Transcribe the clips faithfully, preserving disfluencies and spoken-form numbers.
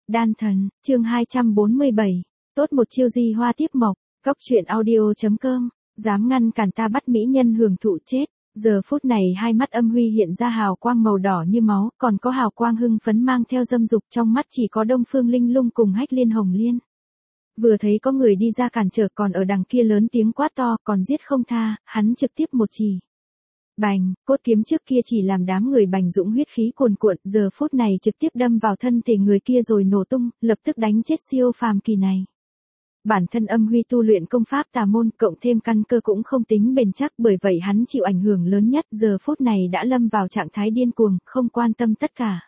Đan thần, chương hai trăm bốn mươi bảy. Tốt một chiêu di hoa tiếp mộc, Cóc truyện audio.com, dám ngăn cản ta bắt mỹ nhân hưởng thụ chết. Giờ phút này hai mắt Âm Huy hiện ra hào quang màu đỏ như máu, còn có hào quang hưng phấn mang theo dâm dục, trong mắt chỉ có Đông Phương Linh Lung cùng Hách Liên Hồng Liên. Vừa thấy có người đi ra cản trở, còn ở đằng kia lớn tiếng quát to, còn giết không tha, hắn trực tiếp một chỉ. Bành, cốt kiếm trước kia chỉ làm đám người bành dũng huyết khí cuồn cuộn, giờ phút này trực tiếp đâm vào thân thể người kia rồi nổ tung, lập tức đánh chết siêu phàm kỳ này. Bản thân Âm Huy tu luyện công pháp tà môn, cộng thêm căn cơ cũng không tính bền chắc, bởi vậy hắn chịu ảnh hưởng lớn nhất, giờ phút này đã lâm vào trạng thái điên cuồng, không quan tâm tất cả.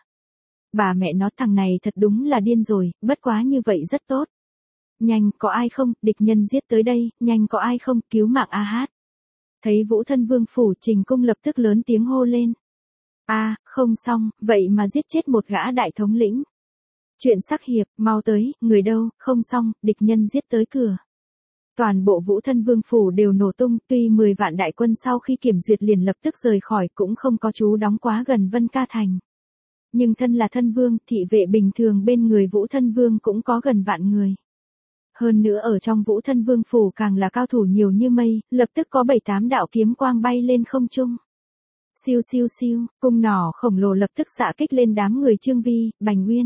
Bà mẹ nó, thằng này thật đúng là điên rồi, bất quá như vậy rất tốt. Nhanh, có ai không, địch nhân giết tới đây, nhanh có ai không, cứu mạng a hát. Thấy Vũ Thân Vương phủ, Trình Cung lập tức lớn tiếng hô lên. A, à, không xong, vậy mà giết chết một gã đại thống lĩnh. Chuyện sắc hiệp, mau tới, người đâu, không xong, địch nhân giết tới cửa. Toàn bộ Vũ Thân Vương phủ đều nổ tung, tuy mười vạn đại quân sau khi kiểm duyệt liền lập tức rời khỏi, cũng không có trú đóng quá gần Vân Ca Thành. Nhưng thân là thân vương, thị vệ bình thường bên người Vũ Thân Vương cũng có gần vạn người. Hơn nữa ở trong Vũ Thân Vương phủ càng là cao thủ nhiều như mây, lập tức có bảy tám đạo kiếm quang bay lên không trung. Siêu siêu siêu, cung nỏ khổng lồ lập tức xạ kích lên đám người Trương Vi, Bành Nguyên.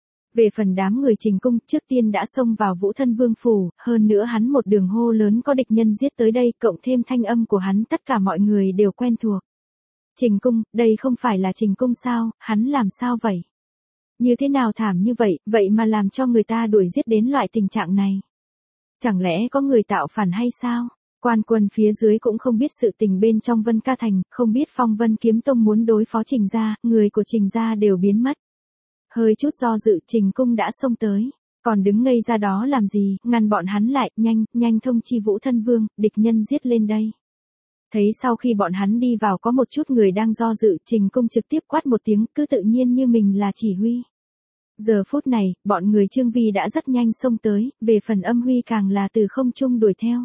Về phần đám người Trình Cung, trước tiên đã xông vào Vũ Thân Vương phủ, hơn nữa hắn một đường hô lớn có địch nhân giết tới đây, cộng thêm thanh âm của hắn, tất cả mọi người đều quen thuộc. Trình Cung, đây không phải là Trình Cung sao, hắn làm sao vậy? Như thế nào thảm như vậy, vậy mà làm cho người ta đuổi giết đến loại tình trạng này? Chẳng lẽ có người tạo phản hay sao? Quan quân phía dưới cũng không biết sự tình bên trong Vân Ca Thành, không biết Phong Vân Kiếm Tông muốn đối phó Trình gia, người của Trình gia đều biến mất. Hơi chút do dự, Trình Cung đã xông tới, còn đứng ngây ra đó làm gì, ngăn bọn hắn lại, nhanh, nhanh thông chi Vũ Thân Vương, địch nhân giết lên đây. Thấy sau khi bọn hắn đi vào có một chút người đang do dự, Trình Cung trực tiếp quát một tiếng, cứ tự nhiên như mình là chỉ huy. Giờ phút này, bọn người Trương Vi đã rất nhanh xông tới, về phần Âm Huy càng là từ không trung đuổi theo.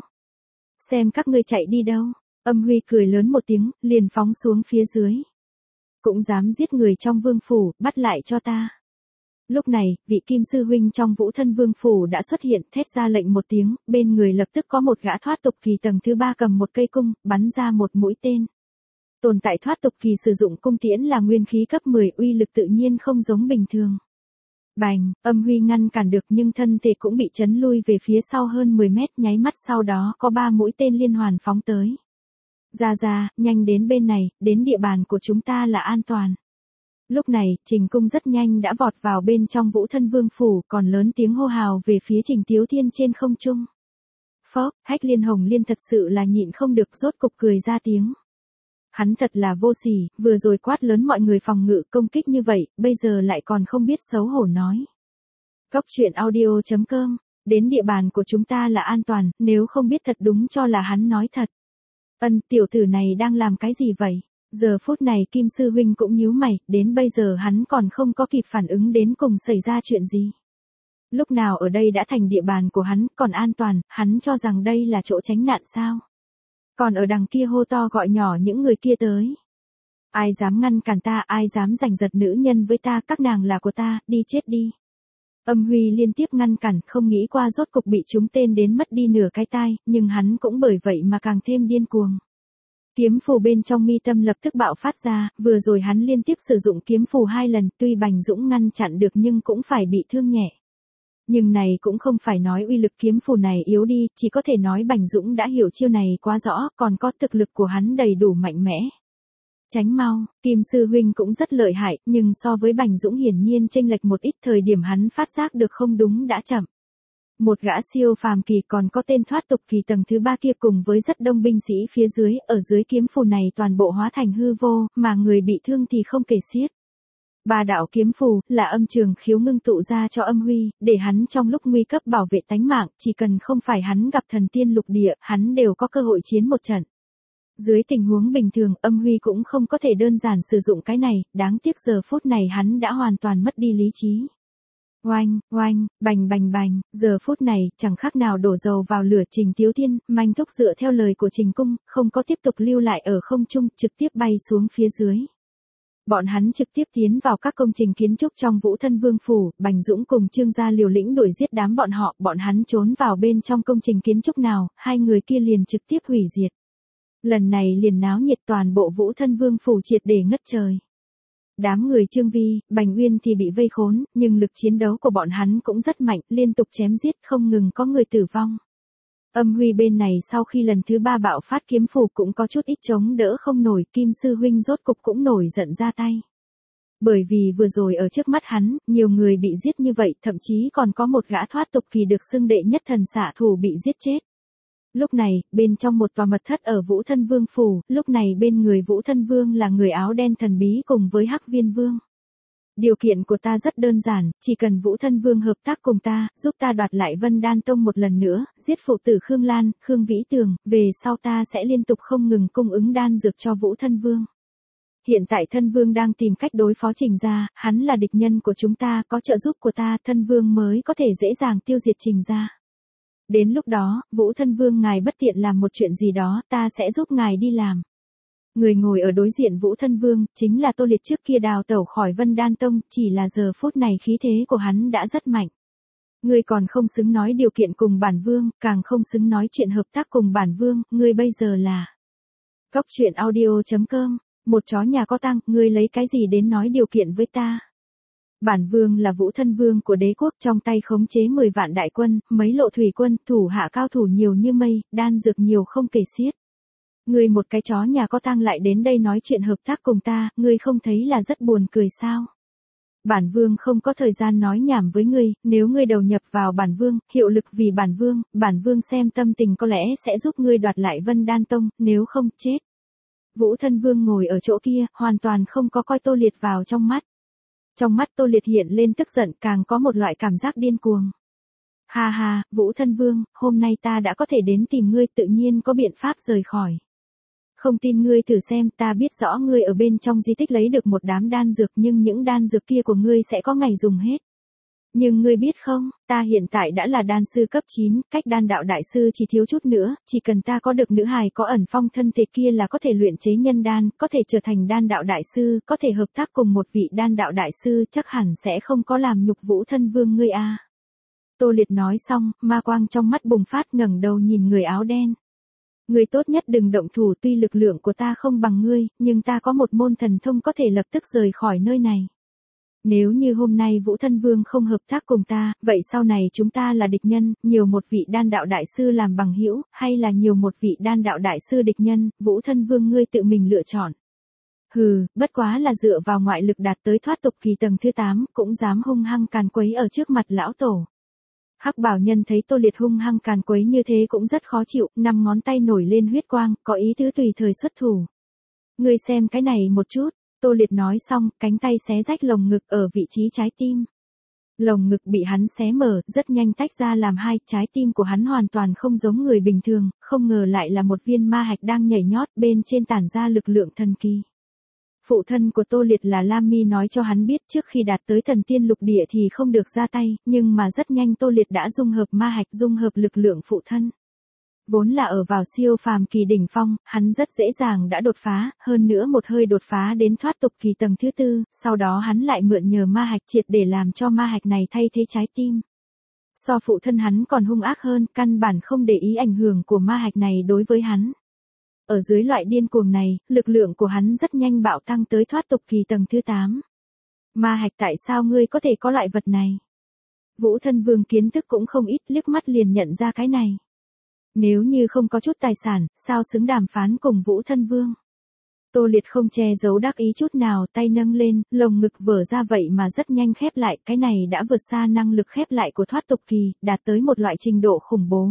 Xem các ngươi chạy đi đâu, Âm Huy cười lớn một tiếng, liền phóng xuống phía dưới. Cũng dám giết người trong vương phủ, bắt lại cho ta. Lúc này, vị Kim Sư Huynh trong Vũ Thân Vương phủ đã xuất hiện, thét ra lệnh một tiếng, bên người lập tức có một gã thoát tục kỳ tầng thứ ba cầm một cây cung, bắn ra một mũi tên. Tồn tại thoát tục kỳ sử dụng cung tiễn là nguyên khí cấp mười, uy lực tự nhiên không giống bình thường. Bành, Âm Huy ngăn cản được nhưng thân thể cũng bị chấn lui về phía sau hơn mười mét, nháy mắt sau đó có ba mũi tên liên hoàn phóng tới. Ra ra, nhanh đến bên này, đến địa bàn của chúng ta là an toàn. Lúc này, Trình Cung rất nhanh đã vọt vào bên trong Vũ Thân Vương phủ, còn lớn tiếng hô hào về phía Trình Tiếu Thiên trên không trung. Phốc, Hách Liên Hồng Liên thật sự là nhịn không được, rốt cục cười ra tiếng. Hắn thật là vô sỉ, vừa rồi quát lớn mọi người phòng ngự công kích như vậy, bây giờ lại còn không biết xấu hổ nói. Cóc truyện audio.com, đến địa bàn của chúng ta là an toàn, nếu không biết thật đúng cho là hắn nói thật. Ân, tiểu tử này đang làm cái gì vậy? Giờ phút này Kim Sư Huynh cũng nhíu mày, đến bây giờ hắn còn không có kịp phản ứng đến cùng xảy ra chuyện gì. Lúc nào ở đây đã thành địa bàn của hắn, còn an toàn, hắn cho rằng đây là chỗ tránh nạn sao? Còn ở đằng kia hô to gọi nhỏ những người kia tới. Ai dám ngăn cản ta, ai dám giành giật nữ nhân với ta, các nàng là của ta, đi chết đi. Âm Huy liên tiếp ngăn cản, không nghĩ qua rốt cục bị trúng tên đến mất đi nửa cái tai, nhưng hắn cũng bởi vậy mà càng thêm điên cuồng. Kiếm phù bên trong mi tâm lập tức bạo phát ra, vừa rồi hắn liên tiếp sử dụng kiếm phù hai lần, tuy Bành Dũng ngăn chặn được nhưng cũng phải bị thương nhẹ. Nhưng này cũng không phải nói uy lực kiếm phù này yếu đi, chỉ có thể nói Bành Dũng đã hiểu chiêu này quá rõ, còn có thực lực của hắn đầy đủ mạnh mẽ. Tránh mau, Kim Sư Huynh cũng rất lợi hại, nhưng so với Bành Dũng hiển nhiên chênh lệch một ít, thời điểm hắn phát giác được không đúng đã chậm. Một gã siêu phàm kỳ còn có tên thoát tục kỳ tầng thứ ba kia cùng với rất đông binh sĩ phía dưới, ở dưới kiếm phù này toàn bộ hóa thành hư vô, mà người bị thương thì không kể xiết. Ba đạo kiếm phù là âm trường khiếu ngưng tụ ra cho Âm Huy, để hắn trong lúc nguy cấp bảo vệ tánh mạng, chỉ cần không phải hắn gặp thần tiên lục địa, hắn đều có cơ hội chiến một trận. Dưới tình huống bình thường, Âm Huy cũng không có thể đơn giản sử dụng cái này, đáng tiếc giờ phút này hắn đã hoàn toàn mất đi lý trí. Oanh, oanh, bành bành bành, giờ phút này, chẳng khác nào đổ dầu vào lửa. Trình Tiếu Thiên, manh thúc dựa theo lời của Trình Cung, không có tiếp tục lưu lại ở không trung, trực tiếp bay xuống phía dưới. Bọn hắn trực tiếp tiến vào các công trình kiến trúc trong Vũ Thân Vương phủ, Bành Dũng cùng Trương gia liều lĩnh đuổi giết đám bọn họ, bọn hắn trốn vào bên trong công trình kiến trúc nào, hai người kia liền trực tiếp hủy diệt. Lần này liền náo nhiệt toàn bộ Vũ Thân Vương phủ triệt để ngất trời. Đám người Trương Vi, Bành Uyên thì bị vây khốn, nhưng lực chiến đấu của bọn hắn cũng rất mạnh, liên tục chém giết không ngừng có người tử vong. Âm Huy bên này sau khi lần thứ ba bạo phát kiếm phủ cũng có chút ít chống đỡ không nổi, Kim Sư Huynh rốt cục cũng nổi giận ra tay. Bởi vì vừa rồi ở trước mắt hắn, nhiều người bị giết như vậy, thậm chí còn có một gã thoát tục kỳ được xưng đệ nhất thần xạ thủ bị giết chết. Lúc này, bên trong một tòa mật thất ở Vũ Thân Vương phủ, lúc này bên người Vũ Thân Vương là người áo đen thần bí cùng với Hắc Viên Vương. Điều kiện của ta rất đơn giản, chỉ cần Vũ Thân Vương hợp tác cùng ta, giúp ta đoạt lại Vân Đan Tông một lần nữa, giết phụ tử Khương Lan, Khương Vĩ Tường, về sau ta sẽ liên tục không ngừng cung ứng đan dược cho Vũ Thân Vương. Hiện tại Thân Vương đang tìm cách đối phó Trình gia, hắn là địch nhân của chúng ta, có trợ giúp của ta, Thân Vương mới có thể dễ dàng tiêu diệt Trình gia. Đến lúc đó, Vũ Thân Vương ngài bất tiện làm một chuyện gì đó, ta sẽ giúp ngài đi làm. Người ngồi ở đối diện Vũ Thân Vương, chính là Tô Liệt trước kia đào tẩu khỏi Vân Đan Tông, chỉ là giờ phút này khí thế của hắn đã rất mạnh. Ngươi còn không xứng nói điều kiện cùng bản vương, càng không xứng nói chuyện hợp tác cùng bản vương, ngươi bây giờ là... Góc truyện audio chấm com, một chó nhà có tăng, ngươi lấy cái gì đến nói điều kiện với ta? Bản vương là Vũ Thân Vương của đế quốc, trong tay khống chế mười vạn đại quân, mấy lộ thủy quân, thủ hạ cao thủ nhiều như mây, đan dược nhiều không kể xiết. Ngươi một cái chó nhà có tang lại đến đây nói chuyện hợp tác cùng ta, ngươi không thấy là rất buồn cười sao? Bản vương không có thời gian nói nhảm với ngươi, nếu ngươi đầu nhập vào bản vương, hiệu lực vì bản vương, bản vương xem tâm tình có lẽ sẽ giúp ngươi đoạt lại Vân Đan Tông, nếu không, chết. Vũ Thân Vương ngồi ở chỗ kia, hoàn toàn không có coi Tô Liệt vào trong mắt. Trong mắt Tô Liệt hiện lên tức giận, càng có một loại cảm giác điên cuồng. Ha ha, Vũ Thân Vương, hôm nay ta đã có thể đến tìm ngươi, tự nhiên có biện pháp rời khỏi. Không tin ngươi thử xem, ta biết rõ ngươi ở bên trong di tích lấy được một đám đan dược, nhưng những đan dược kia của ngươi sẽ có ngày dùng hết. Nhưng ngươi biết không, ta hiện tại đã là đan sư cấp chín, cách đan đạo đại sư chỉ thiếu chút nữa, chỉ cần ta có được nữ hài có ẩn phong thân thể kia là có thể luyện chế nhân đan, có thể trở thành đan đạo đại sư, có thể hợp tác cùng một vị đan đạo đại sư, chắc hẳn sẽ không có làm nhục Vũ Thân Vương ngươi a. Tô Liệt nói xong, ma quang trong mắt bùng phát, ngẩng đầu nhìn người áo đen. Ngươi tốt nhất đừng động thủ, tuy lực lượng của ta không bằng ngươi, nhưng ta có một môn thần thông có thể lập tức rời khỏi nơi này. Nếu như hôm nay Vũ Thân Vương không hợp tác cùng ta, vậy sau này chúng ta là địch nhân, nhiều một vị đan đạo đại sư làm bằng hữu, hay là nhiều một vị đan đạo đại sư địch nhân, Vũ Thân Vương ngươi tự mình lựa chọn. Hừ, bất quá là dựa vào ngoại lực đạt tới thoát tục kỳ tầng thứ tám, cũng dám hung hăng càn quấy ở trước mặt lão tổ. Hắc Bảo Nhân thấy Tô Liệt hung hăng càn quấy như thế cũng rất khó chịu, năm ngón tay nổi lên huyết quang, có ý tứ tùy thời xuất thủ. Ngươi xem cái này một chút. Tô Liệt nói xong, cánh tay xé rách lồng ngực ở vị trí trái tim. Lồng ngực bị hắn xé mở, rất nhanh tách ra làm hai, trái tim của hắn hoàn toàn không giống người bình thường, không ngờ lại là một viên ma hạch đang nhảy nhót, bên trên tản ra lực lượng thần kỳ. Phụ thân của Tô Liệt là Lam Mi nói cho hắn biết trước khi đạt tới thần tiên lục địa thì không được ra tay, nhưng mà rất nhanh Tô Liệt đã dung hợp ma hạch, dung hợp lực lượng phụ thân. Vốn là ở vào siêu phàm kỳ đỉnh phong, hắn rất dễ dàng đã đột phá, hơn nữa một hơi đột phá đến thoát tục kỳ tầng thứ tư, sau đó hắn lại mượn nhờ ma hạch triệt để làm cho ma hạch này thay thế trái tim. So phụ thân hắn còn hung ác hơn, căn bản không để ý ảnh hưởng của ma hạch này đối với hắn. Ở dưới loại điên cuồng này, lực lượng của hắn rất nhanh bạo tăng tới thoát tục kỳ tầng thứ tám. Ma hạch tại sao ngươi có thể có loại vật này? Vũ Thân Vương kiến thức cũng không ít, liếc mắt liền nhận ra cái này. Nếu như không có chút tài sản, sao xứng đàm phán cùng Vũ Thân Vương? Tô Liệt không che giấu đắc ý chút nào, tay nâng lên, lồng ngực vỡ ra vậy mà rất nhanh khép lại, cái này đã vượt xa năng lực khép lại của thoát tục kỳ, đạt tới một loại trình độ khủng bố.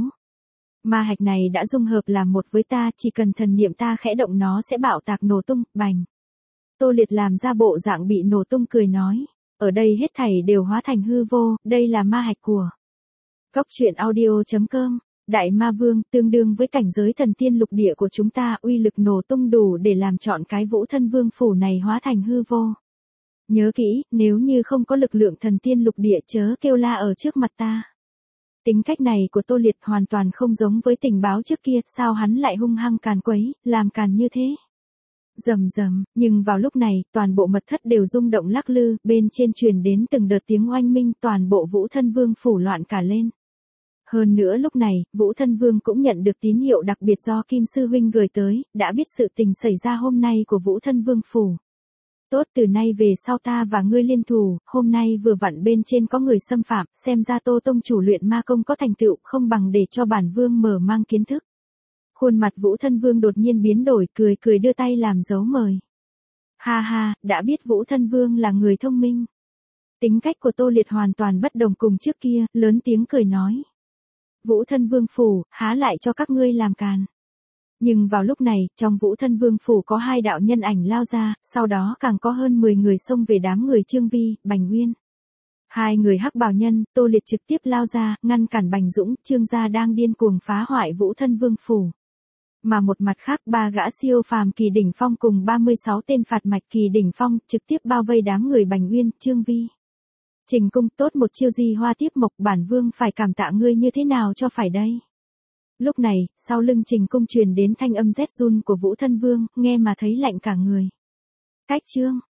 Ma hạch này đã dung hợp làm một với ta, chỉ cần thần niệm ta khẽ động nó sẽ bạo tạc nổ tung, bành. Tô Liệt làm ra bộ dạng bị nổ tung cười nói, ở đây hết thảy đều hóa thành hư vô, đây là ma hạch của. Góc truyện audio chấm com. Đại Ma Vương, tương đương với cảnh giới thần tiên lục địa của chúng ta, uy lực nổ tung đủ để làm chọn cái Vũ Thân Vương phủ này hóa thành hư vô. Nhớ kỹ, nếu như không có lực lượng thần tiên lục địa chớ kêu la ở trước mặt ta. Tính cách này của Tô Liệt hoàn toàn không giống với tình báo trước kia, sao hắn lại hung hăng càn quấy, làm càn như thế. Rầm rầm, nhưng vào lúc này, toàn bộ mật thất đều rung động lắc lư, bên trên truyền đến từng đợt tiếng oanh minh, toàn bộ Vũ Thân Vương phủ loạn cả lên. Hơn nữa lúc này, Vũ Thân Vương cũng nhận được tín hiệu đặc biệt do Kim Sư Huynh gửi tới, đã biết sự tình xảy ra hôm nay của Vũ Thân Vương phủ. Tốt, từ nay về sau ta và ngươi liên thủ, hôm nay vừa vặn bên trên có người xâm phạm, xem ra Tô tông chủ luyện ma công có thành tựu, không bằng để cho bản vương mở mang kiến thức. Khuôn mặt Vũ Thân Vương đột nhiên biến đổi, cười cười đưa tay làm dấu mời. Ha ha, đã biết Vũ Thân Vương là người thông minh. Tính cách của Tô Liệt hoàn toàn bất đồng cùng trước kia, lớn tiếng cười nói. Vũ Thân Vương phủ, há lại cho các ngươi làm càn. Nhưng vào lúc này, trong Vũ Thân Vương phủ có hai đạo nhân ảnh lao ra, sau đó càng có hơn mười người xông về đám người Trương Vi, Bành Uyên. Hai người hắc bào nhân, Tô Liệt trực tiếp lao ra, ngăn cản Bành Dũng, Trương gia đang điên cuồng phá hoại Vũ Thân Vương phủ. Mà một mặt khác, ba gã siêu phàm kỳ đỉnh phong cùng ba mươi sáu tên phạt mạch kỳ đỉnh phong trực tiếp bao vây đám người Bành Uyên, Trương Vi. Trình Cung, tốt một chiêu di hoa tiếp mộc, bản vương phải cảm tạ ngươi như thế nào cho phải đây. Lúc này, sau lưng Trình Cung truyền đến thanh âm rét run của Vũ Thân Vương, nghe mà thấy lạnh cả người. Cách chương